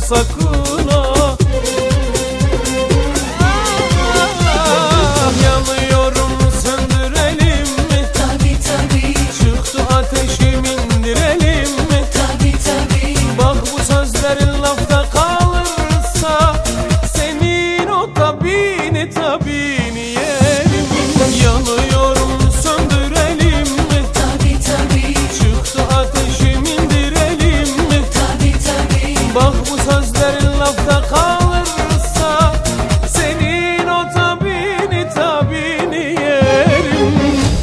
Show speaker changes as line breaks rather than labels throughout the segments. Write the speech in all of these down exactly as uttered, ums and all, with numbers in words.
sakın ha. Yanıyorum, söndürelim mi?
Tabi tabi.
Çıktı ateşim, indirelim mi?
Tabi tabi.
Bak bu sözlerin lafta kalırsa senin o tabini tabini yerim. Yanıyorum, söndürelim mi?
Tabi tabi.
Çıktı ateşim, indirelim mi?
Tabi tabi.
Bak bu sözlerin lafta kalırsa senin o tabini tabini yerim.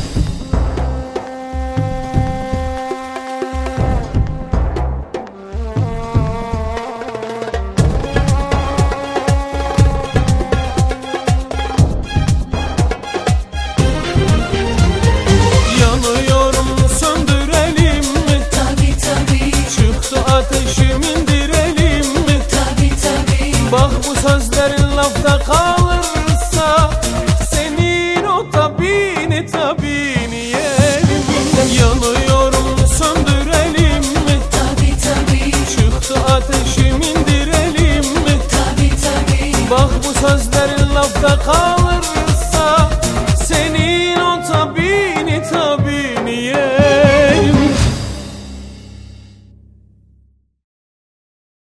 Yanıyorum, söndürelim mi?
Tabi tabi.
Çıktı ateşim, indirelim mi?
Tabi tabi.
Bak bu sözlerin lafta kalırsa senin o tabini tabini yerim. Yanıyorum, söndürelim mi?
Tabi tabi.
Çıktı ateşim, indirelim mi?
Tabi tabi.
Bak bu sözlerin lafta kalırsa